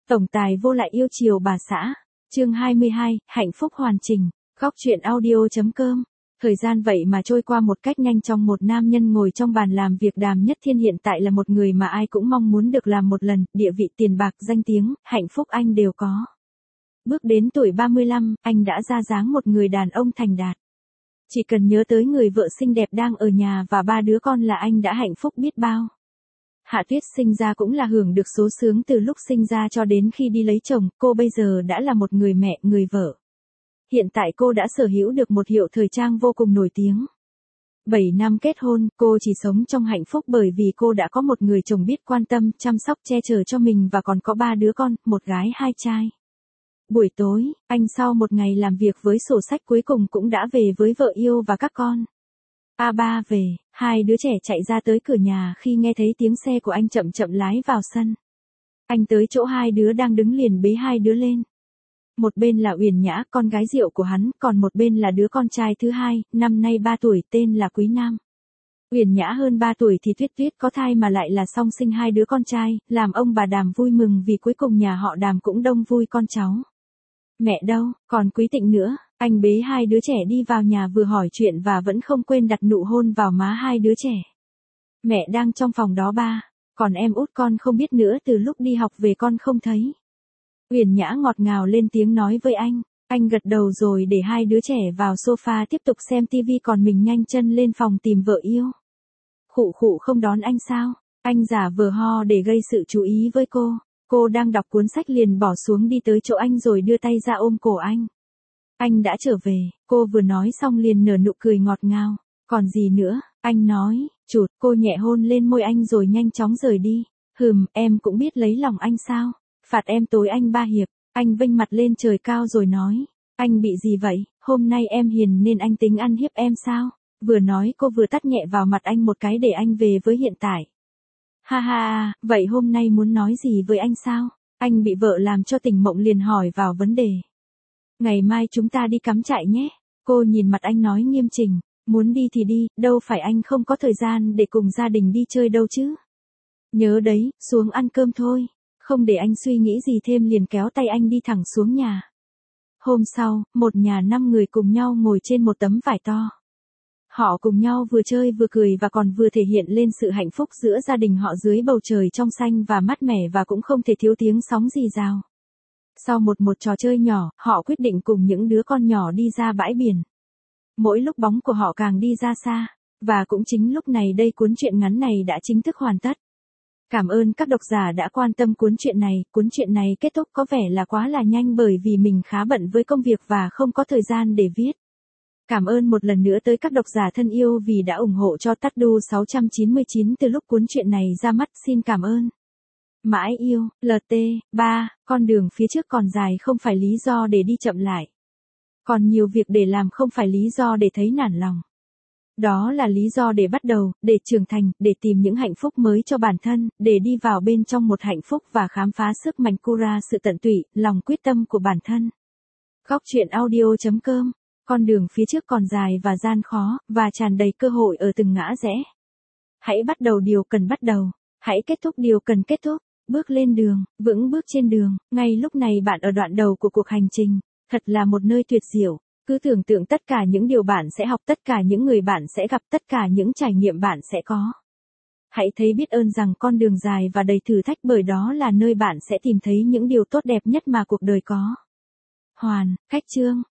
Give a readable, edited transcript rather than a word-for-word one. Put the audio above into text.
Tổng tài vô lại yêu chiều bà xã. Chương 22, hạnh phúc hoàn chỉnh. Góc truyện audio.com. Thời gian vậy mà trôi qua một cách nhanh chóng, một nam nhân ngồi trong bàn làm việc Đàm Nhất Thiên hiện tại là một người mà ai cũng mong muốn được làm một lần, địa vị, tiền bạc, danh tiếng, hạnh phúc anh đều có. Bước đến tuổi 35, anh đã ra dáng một người đàn ông thành đạt. Chỉ cần nhớ tới người vợ xinh đẹp đang ở nhà và 3 đứa con là anh đã hạnh phúc biết bao. Hạ Tuyết sinh ra cũng là hưởng được số sướng từ lúc sinh ra cho đến khi đi lấy chồng, cô bây giờ đã là một người mẹ, người vợ. Hiện tại cô đã sở hữu được một hiệu thời trang vô cùng nổi tiếng. 7 năm kết hôn, cô chỉ sống trong hạnh phúc bởi vì cô đã có một người chồng biết quan tâm, chăm sóc, che chở cho mình và còn có 3 đứa con, một gái 2 trai. Buổi tối, anh sau một ngày làm việc với sổ sách cuối cùng cũng đã về với vợ yêu và các con. A3 về, 2 đứa trẻ chạy ra tới cửa nhà khi nghe thấy tiếng xe của anh chậm chậm lái vào sân. Anh tới chỗ 2 đứa đang đứng liền bế 2 đứa lên. Một bên là Uyển Nhã, con gái rượu của hắn, còn một bên là đứa con trai thứ hai, năm nay 3 tuổi, tên là Quý Nam. Uyển Nhã hơn 3 tuổi thì Tuyết Tuyết có thai mà lại là song sinh 2 đứa con trai, làm ông bà Đàm vui mừng vì cuối cùng nhà họ Đàm cũng đông vui con cháu. Mẹ đâu, còn Quý Tịnh nữa, anh bế 2 đứa trẻ đi vào nhà vừa hỏi chuyện và vẫn không quên đặt nụ hôn vào má 2 đứa trẻ. Mẹ đang trong phòng đó ba, còn em út con không biết nữa, từ lúc đi học về con không thấy. Uyển Nhã ngọt ngào lên tiếng nói với anh gật đầu rồi để 2 đứa trẻ vào sofa tiếp tục xem tivi, còn mình nhanh chân lên phòng tìm vợ yêu. Khụ khụ, không đón anh sao? Anh giả vờ ho để gây sự chú ý với cô. Cô đang đọc cuốn sách liền bỏ xuống đi tới chỗ anh rồi đưa tay ra ôm cổ anh. Anh đã trở về, cô vừa nói xong liền nở nụ cười ngọt ngào. Còn gì nữa, anh nói, chụt, cô nhẹ hôn lên môi anh rồi nhanh chóng rời đi. Em cũng biết lấy lòng anh sao? Phạt em tối anh 3 hiệp, anh vênh mặt lên trời cao rồi nói. Anh bị gì vậy, hôm nay em hiền nên anh tính ăn hiếp em sao? Vừa nói cô vừa tát nhẹ vào mặt anh một cái để anh về với hiện tại. Ha ha, vậy hôm nay muốn nói gì với anh sao? Anh bị vợ làm cho tỉnh mộng liền hỏi vào vấn đề. Ngày mai chúng ta đi cắm trại nhé. Cô nhìn mặt anh nói nghiêm chỉnh. Muốn đi thì đi, đâu phải anh không có thời gian để cùng gia đình đi chơi đâu chứ. Nhớ đấy, xuống ăn cơm thôi. Không để anh suy nghĩ gì thêm liền kéo tay anh đi thẳng xuống nhà. Hôm sau, một nhà 5 người cùng nhau ngồi trên một tấm vải to. Họ cùng nhau vừa chơi vừa cười và còn vừa thể hiện lên sự hạnh phúc giữa gia đình họ dưới bầu trời trong xanh và mát mẻ và cũng không thể thiếu tiếng sóng rì rào. Sau một trò chơi nhỏ, họ quyết định cùng những đứa con nhỏ đi ra bãi biển. Mỗi lúc bóng của họ càng đi ra xa, và cũng chính lúc này đây cuốn truyện ngắn này đã chính thức hoàn tất. Cảm ơn các độc giả đã quan tâm cuốn truyện này kết thúc có vẻ là quá là nhanh bởi vì mình khá bận với công việc và không có thời gian để viết. Cảm ơn một lần nữa tới các độc giả thân yêu vì đã ủng hộ cho Tadu 699 từ lúc cuốn truyện này ra mắt, xin cảm ơn. Mãi yêu, LT, 3, con đường phía trước còn dài không phải lý do để đi chậm lại. Còn nhiều việc để làm không phải lý do để thấy nản lòng. Đó là lý do để bắt đầu, để trưởng thành, để tìm những hạnh phúc mới cho bản thân, để đi vào bên trong một hạnh phúc và khám phá sức mạnh Cura, sự tận tụy, lòng quyết tâm của bản thân. Góc truyện audio.com. Con đường phía trước còn dài và gian khó, và tràn đầy cơ hội ở từng ngã rẽ. Hãy bắt đầu điều cần bắt đầu. Hãy kết thúc điều cần kết thúc. Bước lên đường, vững bước trên đường. Ngay lúc này bạn ở đoạn đầu của cuộc hành trình. Thật là một nơi tuyệt diệu. Cứ tưởng tượng tất cả những điều bạn sẽ học, tất cả những người bạn sẽ gặp, tất cả những trải nghiệm bạn sẽ có. Hãy thấy biết ơn rằng con đường dài và đầy thử thách bởi đó là nơi bạn sẽ tìm thấy những điều tốt đẹp nhất mà cuộc đời có. Khách chương.